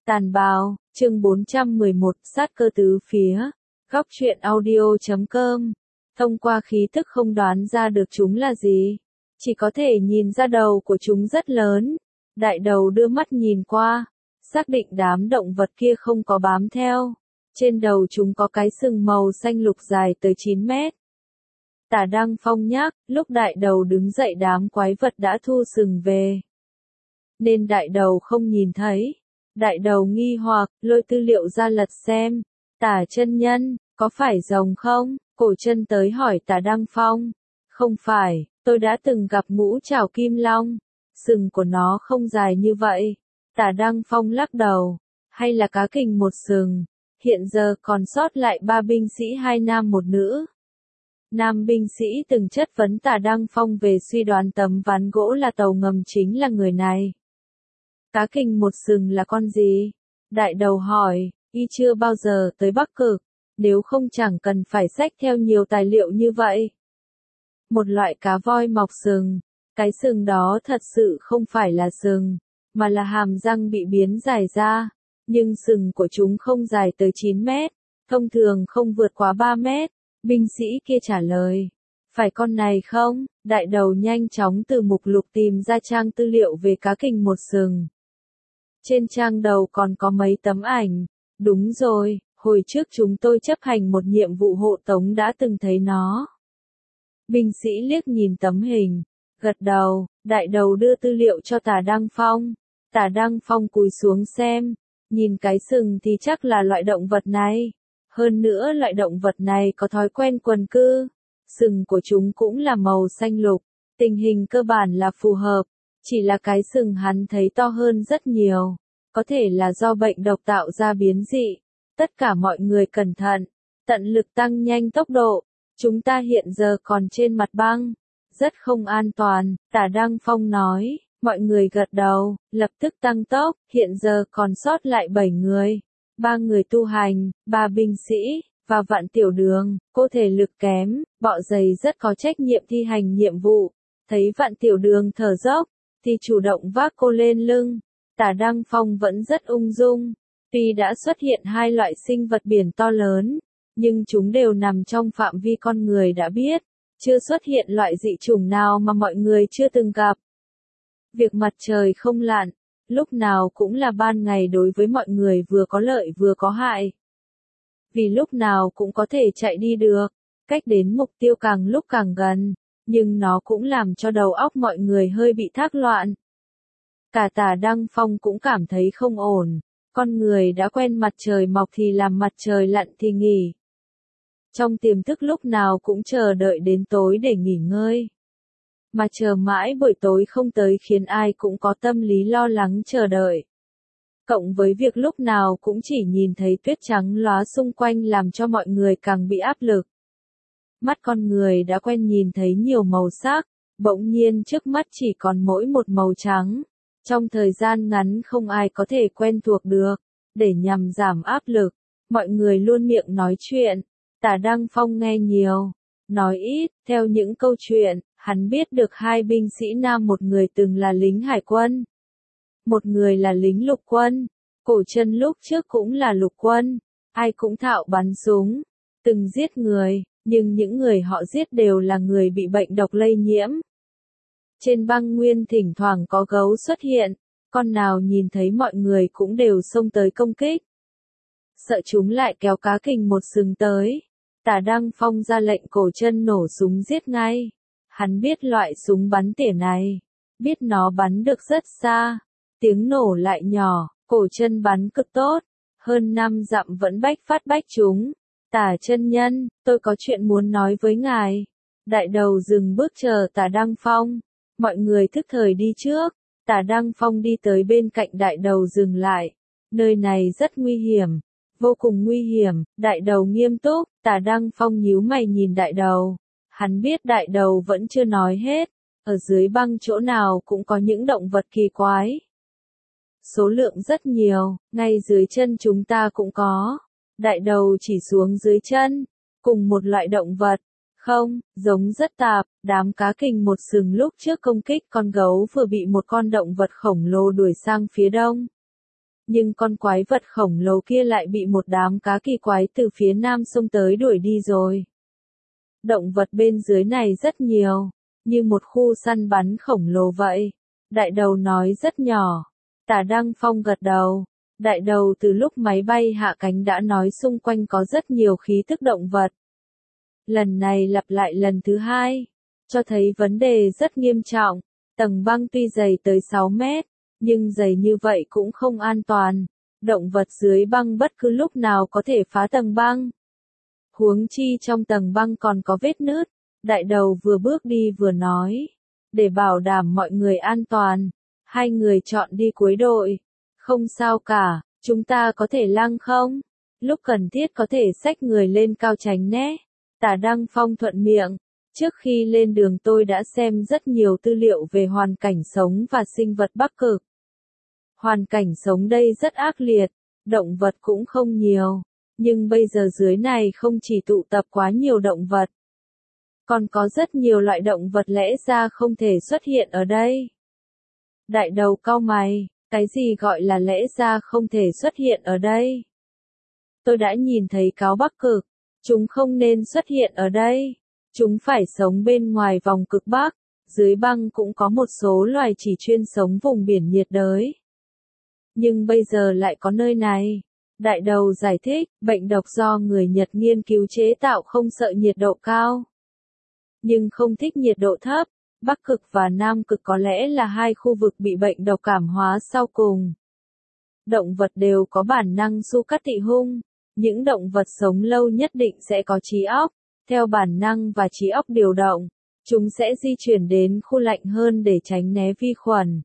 Tàn bào, chương 411, sát cơ tứ phía. Góc truyện audio.com. Thông qua khí thức không đoán ra được chúng là gì. Chỉ có thể nhìn ra đầu của chúng rất lớn. Đại đầu đưa mắt nhìn qua. Xác định đám động vật kia không có bám theo. Trên đầu chúng có cái sừng màu xanh lục dài tới 9 mét. Tả Đăng Phong nhắc, lúc đại đầu đứng dậy đám quái vật đã thu sừng về. Nên đại đầu không nhìn thấy. Đại đầu nghi hoặc, lôi tư liệu ra lật xem. Tả chân nhân, có phải rồng không? Cổ chân tới hỏi Tả Đăng Phong. Không phải, tôi đã từng gặp ngũ trảo kim long. Sừng của nó không dài như vậy. Tả Đăng Phong lắc đầu. Hay là cá kình một sừng. Hiện giờ còn sót lại 3 binh sĩ 2 nam 1 nữ. Nam binh sĩ từng chất vấn Tả Đăng Phong về suy đoán tấm ván gỗ là tàu ngầm chính là người này. Cá kình một sừng là con gì? Đại đầu hỏi, y chưa bao giờ tới Bắc Cực, nếu không chẳng cần phải xách theo nhiều tài liệu như vậy. Một loại cá voi mọc sừng, cái sừng đó thật sự không phải là sừng, mà là hàm răng bị biến dài ra, nhưng sừng của chúng không dài tới 9 mét, thông thường không vượt quá 3 mét. Binh sĩ kia trả lời, phải con này không? Đại đầu nhanh chóng từ mục lục tìm ra trang tư liệu về cá kình một sừng. Trên trang đầu còn có mấy tấm ảnh. Đúng rồi, hồi trước chúng tôi chấp hành một nhiệm vụ hộ tống đã từng thấy nó. Binh sĩ liếc nhìn tấm hình, gật đầu, đại đầu đưa tư liệu cho Tả Đăng Phong. Tả Đăng Phong cúi xuống xem, nhìn cái sừng thì chắc là loại động vật này. Hơn nữa loại động vật này có thói quen quần cư. Sừng của chúng cũng là màu xanh lục, tình hình cơ bản là phù hợp. Chỉ là cái sừng hắn thấy to hơn rất nhiều. Có thể là do bệnh độc tạo ra biến dị. Tất cả mọi người cẩn thận. Tận lực tăng nhanh tốc độ. Chúng ta hiện giờ còn trên mặt băng. Rất không an toàn, Tả Đăng Phong nói. Mọi người gật đầu, lập tức tăng tốc. Hiện giờ còn sót lại 7 người. 3 người tu hành, 3 binh sĩ, và Vạn Tiểu Đường. Cô thể lực kém, bọ giày rất có trách nhiệm thi hành nhiệm vụ. Thấy Vạn Tiểu Đường thở dốc, thì chủ động vác cô lên lưng. Tả Đăng Phong vẫn rất ung dung. Tuy đã xuất hiện 2 loại sinh vật biển to lớn, nhưng chúng đều nằm trong phạm vi con người đã biết. Chưa xuất hiện loại dị chủng nào mà mọi người chưa từng gặp. Việc mặt trời không lặn, lúc nào cũng là ban ngày đối với mọi người vừa có lợi vừa có hại. Vì lúc nào cũng có thể chạy đi được, cách đến mục tiêu càng lúc càng gần, nhưng nó cũng làm cho đầu óc mọi người hơi bị thác loạn. Cả Tả Đăng Phong cũng cảm thấy không ổn, con người đã quen mặt trời mọc thì làm mặt trời lặn thì nghỉ. Trong tiềm thức lúc nào cũng chờ đợi đến tối để nghỉ ngơi. Mà chờ mãi buổi tối không tới khiến ai cũng có tâm lý lo lắng chờ đợi. Cộng với việc lúc nào cũng chỉ nhìn thấy tuyết trắng lóa xung quanh làm cho mọi người càng bị áp lực. Mắt con người đã quen nhìn thấy nhiều màu sắc, bỗng nhiên trước mắt chỉ còn mỗi một màu trắng. Trong thời gian ngắn không ai có thể quen thuộc được. Để nhằm giảm áp lực, mọi người luôn miệng nói chuyện. Tả Đăng Phong nghe nhiều, nói ít, theo những câu chuyện, hắn biết được 2 binh sĩ nam, một người từng là lính hải quân, một người là lính lục quân. Cổ chân lúc trước cũng là lục quân, ai cũng thạo bắn súng, từng giết người, nhưng những người họ giết đều là người bị bệnh độc lây nhiễm. Trên băng nguyên thỉnh thoảng có gấu xuất hiện, con nào nhìn thấy mọi người cũng đều xông tới công kích. Sợ chúng lại kéo cá kình một sừng tới. Tả Đăng Phong ra lệnh cổ chân nổ súng giết ngay. Hắn biết loại súng bắn tỉa này, biết nó bắn được rất xa, tiếng nổ lại nhỏ, cổ chân bắn cực tốt, hơn 5 dặm vẫn bách phát chúng. Tả chân nhân, tôi có chuyện muốn nói với ngài. Đại đầu dừng bước chờ Tả Đăng Phong, mọi người thức thời đi trước. Tả Đăng Phong đi tới bên cạnh đại đầu dừng lại, nơi này rất nguy hiểm. Vô cùng nguy hiểm, đại đầu nghiêm túc. Tả Đăng Phong nhíu mày nhìn đại đầu. Hắn biết đại đầu vẫn chưa nói hết. Ở dưới băng chỗ nào cũng có những động vật kỳ quái. Số lượng rất nhiều, ngay dưới chân chúng ta cũng có. Đại đầu chỉ xuống dưới chân, cùng một loại động vật. Không, giống rất tạp, đám cá kình một sừng lúc trước công kích con gấu vừa bị một con động vật khổng lồ đuổi sang phía đông. Nhưng con quái vật khổng lồ kia lại bị một đám cá kỳ quái từ phía nam sông tới đuổi đi rồi. Động vật bên dưới này rất nhiều, như một khu săn bắn khổng lồ vậy. Đại đầu nói rất nhỏ. Tả Đăng Phong gật đầu. Đại đầu từ lúc máy bay hạ cánh đã nói xung quanh có rất nhiều khí tức động vật. Lần này lặp lại lần thứ hai, cho thấy vấn đề rất nghiêm trọng. Tầng băng tuy dày tới 6 mét, nhưng dày như vậy cũng không an toàn. Động vật dưới băng bất cứ lúc nào có thể phá tầng băng. Huống chi trong tầng băng còn có vết nứt. Đại đầu vừa bước đi vừa nói. Để bảo đảm mọi người an toàn, hai người chọn đi cuối đội. Không sao cả, chúng ta có thể lăng không? Lúc cần thiết có thể xách người lên cao tránh né. Tả Đăng Phong thuận miệng. Trước khi lên đường tôi đã xem rất nhiều tư liệu về hoàn cảnh sống và sinh vật Bắc Cực. Hoàn cảnh sống đây rất ác liệt, động vật cũng không nhiều. Nhưng bây giờ dưới này không chỉ tụ tập quá nhiều động vật. Còn có rất nhiều loại động vật lẽ ra không thể xuất hiện ở đây. Đại đầu cau mày, cái gì gọi là lẽ ra không thể xuất hiện ở đây? Tôi đã nhìn thấy cáo Bắc Cực, chúng không nên xuất hiện ở đây. Chúng phải sống bên ngoài vòng cực Bắc, dưới băng cũng có một số loài chỉ chuyên sống vùng biển nhiệt đới. Nhưng bây giờ lại có nơi này. Đại đầu giải thích, bệnh độc do người Nhật nghiên cứu chế tạo không sợ nhiệt độ cao. Nhưng không thích nhiệt độ thấp. Bắc Cực và Nam Cực có lẽ là hai khu vực bị bệnh độc cảm hóa sau cùng. Động vật đều có bản năng su cắt tị hung. Những động vật sống lâu nhất định sẽ có trí óc. Theo bản năng và trí óc điều động, chúng sẽ di chuyển đến khu lạnh hơn để tránh né vi khuẩn.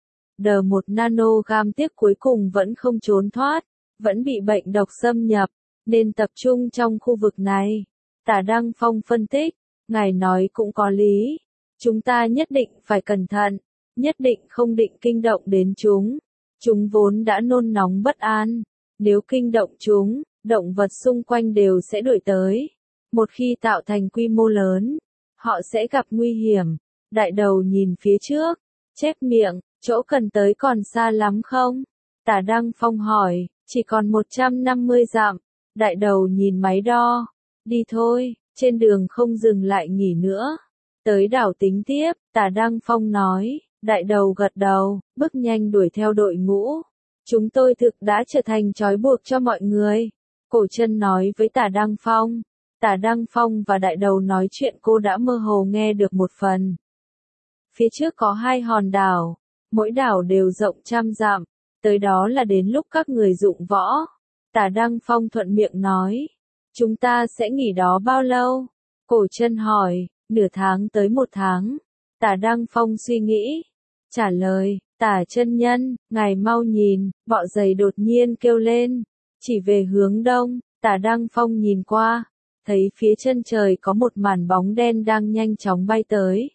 D1 nanogam tiếc cuối cùng vẫn không trốn thoát, vẫn bị bệnh độc xâm nhập, nên tập trung trong khu vực này. Tả Đăng Phong phân tích, ngài nói cũng có lý. Chúng ta nhất định phải cẩn thận, nhất định không định kinh động đến chúng. Chúng vốn đã nôn nóng bất an. Nếu kinh động chúng, động vật xung quanh đều sẽ đuổi tới. Một khi tạo thành quy mô lớn, họ sẽ gặp nguy hiểm. Đại đầu nhìn phía trước, chép miệng, chỗ cần tới còn xa lắm không? Tả Đăng Phong hỏi, chỉ còn 150 dặm. Đại đầu nhìn máy đo, đi thôi, trên đường không dừng lại nghỉ nữa. Tới đảo tính tiếp, Tả Đăng Phong nói, đại đầu gật đầu, bước nhanh đuổi theo đội ngũ. Chúng tôi thực đã trở thành trói buộc cho mọi người. Cổ Chân nói với Tả Đăng Phong. Tả Đăng Phong và đại đầu nói chuyện cô đã mơ hồ nghe được một phần. Phía trước có 2 hòn đảo, mỗi đảo đều rộng 100 dặm, tới đó là đến lúc các người dụng võ. Tả Đăng Phong thuận miệng nói, chúng ta sẽ nghỉ đó bao lâu? Cổ Chân hỏi, nửa tháng tới 1 tháng. Tả Đăng Phong suy nghĩ, trả lời, Tả chân nhân, ngài mau nhìn, bọ dày đột nhiên kêu lên, chỉ về hướng đông. Tả Đăng Phong nhìn qua, thấy phía chân trời có một màn bóng đen đang nhanh chóng bay tới.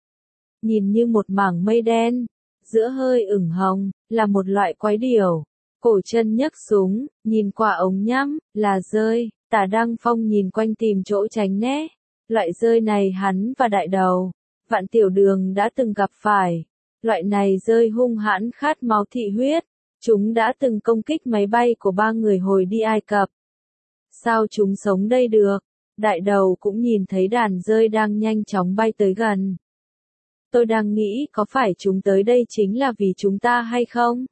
Nhìn như một mảng mây đen, giữa hơi ửng hồng, là một loại quái điểu. Cổ Chân nhấc súng, nhìn qua ống nhắm, là dơi. Tả Đăng Phong nhìn quanh tìm chỗ tránh né. Loại dơi này hắn và đại đầu, Vạn Tiểu Đường đã từng gặp phải. Loại này dơi hung hãn khát máu thị huyết. Chúng đã từng công kích máy bay của 3 người hồi đi Ai Cập. Sao chúng sống đây được? Đại đầu cũng nhìn thấy đàn dơi đang nhanh chóng bay tới gần. Tôi đang nghĩ có phải chúng tới đây chính là vì chúng ta hay không?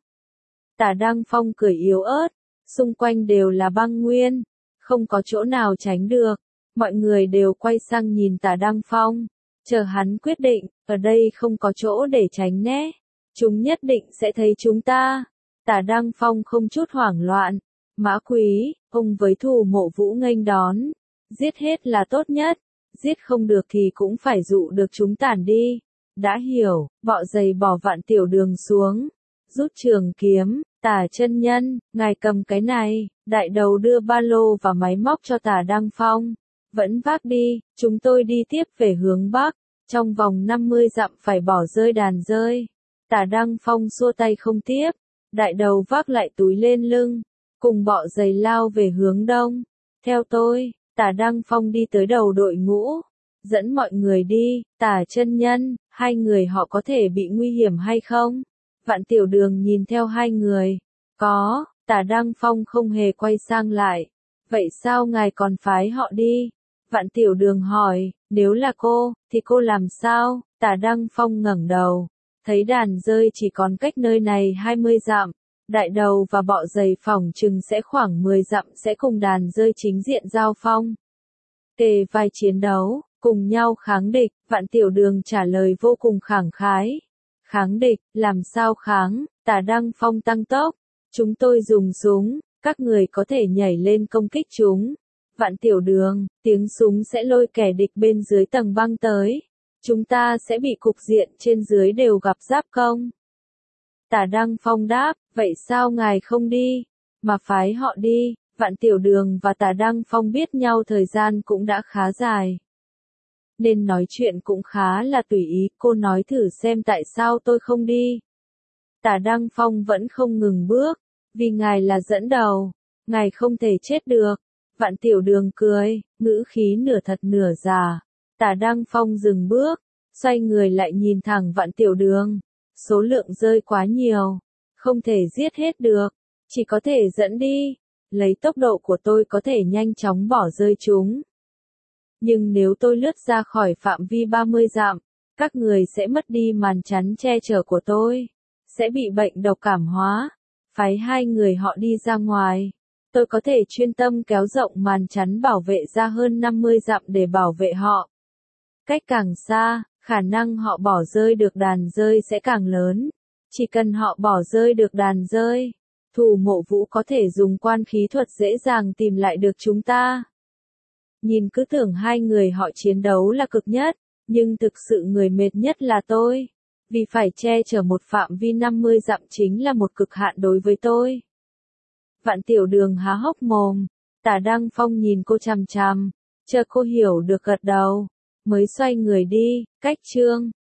Tả Đăng Phong cười yếu ớt, xung quanh đều là băng nguyên, không có chỗ nào tránh được. Mọi người đều quay sang nhìn Tả Đăng Phong, chờ hắn quyết định, ở đây không có chỗ để tránh né. Chúng nhất định sẽ thấy chúng ta. Tả Đăng Phong không chút hoảng loạn. Mã Quý, ông với Thủ Mộ Vũ nghênh đón. Giết hết là tốt nhất, giết không được thì cũng phải dụ được chúng tản đi. Đã hiểu, bọ dày bỏ Vạn Tiểu Đường xuống, rút trường kiếm. Tả chân nhân, ngài cầm cái này. Đại đầu đưa ba lô và máy móc cho Tả Đăng Phong. Vẫn vác đi, chúng tôi đi tiếp về hướng Bắc. Trong vòng 50 dặm phải bỏ rơi đàn dơi. Tả Đăng Phong xua tay không tiếp. Đại đầu vác lại túi lên lưng, cùng bọ dày lao về hướng đông. Theo tôi. Tả Đăng Phong đi tới đầu đội ngũ, dẫn mọi người đi. Tả chân nhân, 2 người họ có thể bị nguy hiểm hay không? Vạn Tiểu Đường nhìn theo 2 người, Có, Tả Đăng Phong không hề quay sang lại. Vậy sao ngài còn phái họ đi? Vạn Tiểu Đường hỏi, nếu là cô, thì cô làm sao? Tả Đăng Phong ngẩng đầu, thấy đàn rơi chỉ còn cách nơi này 20 dặm. Đại đầu và bọ dày phỏng chừng sẽ khoảng 10 dặm sẽ cùng đàn rơi chính diện giao phong. Kề vai chiến đấu, cùng nhau kháng địch, Vạn Tiểu Đường trả lời vô cùng khẳng khái. Kháng địch, làm sao kháng? Tả Đăng Phong tăng tốc. Chúng tôi dùng súng, các người có thể nhảy lên công kích chúng. Vạn Tiểu Đường, tiếng súng sẽ lôi kẻ địch bên dưới tầng băng tới. Chúng ta sẽ bị cục diện trên dưới đều gặp giáp công. Tả Đăng Phong đáp, vậy sao ngài không đi, mà phái họ đi? Vạn Tiểu Đường và Tả Đăng Phong biết nhau thời gian cũng đã khá dài. Nên nói chuyện cũng khá là tùy ý, cô nói thử xem tại sao tôi không đi. Tả Đăng Phong vẫn không ngừng bước, vì ngài là dẫn đầu, ngài không thể chết được. Vạn Tiểu Đường cười, ngữ khí nửa thật nửa giả. Tả Đăng Phong dừng bước, xoay người lại nhìn thẳng Vạn Tiểu Đường. Số lượng rơi quá nhiều, không thể giết hết được, chỉ có thể dẫn đi. Lấy tốc độ của tôi có thể nhanh chóng bỏ rơi chúng. Nhưng nếu tôi lướt ra khỏi phạm vi 30 dặm, các người sẽ mất đi màn chắn che chở của tôi, sẽ bị bệnh độc cảm hóa. Phái hai người họ đi ra ngoài, tôi có thể chuyên tâm kéo rộng màn chắn bảo vệ ra hơn 50 dặm để bảo vệ họ. Cách càng xa, khả năng họ bỏ rơi được đàn rơi sẽ càng lớn. Chỉ cần họ bỏ rơi được đàn rơi, Thủ Mộ Vũ có thể dùng quan khí thuật dễ dàng tìm lại được chúng ta. Nhìn cứ tưởng hai người họ chiến đấu là cực nhất, nhưng thực sự người mệt nhất là tôi. Vì phải che chở một phạm vi 50 dặm chính là một cực hạn đối với tôi. Vạn Tiểu Đường há hốc mồm, Tả Đăng Phong nhìn cô chằm chằm, chờ cô hiểu được gật đầu, mới xoay người đi. Cách chương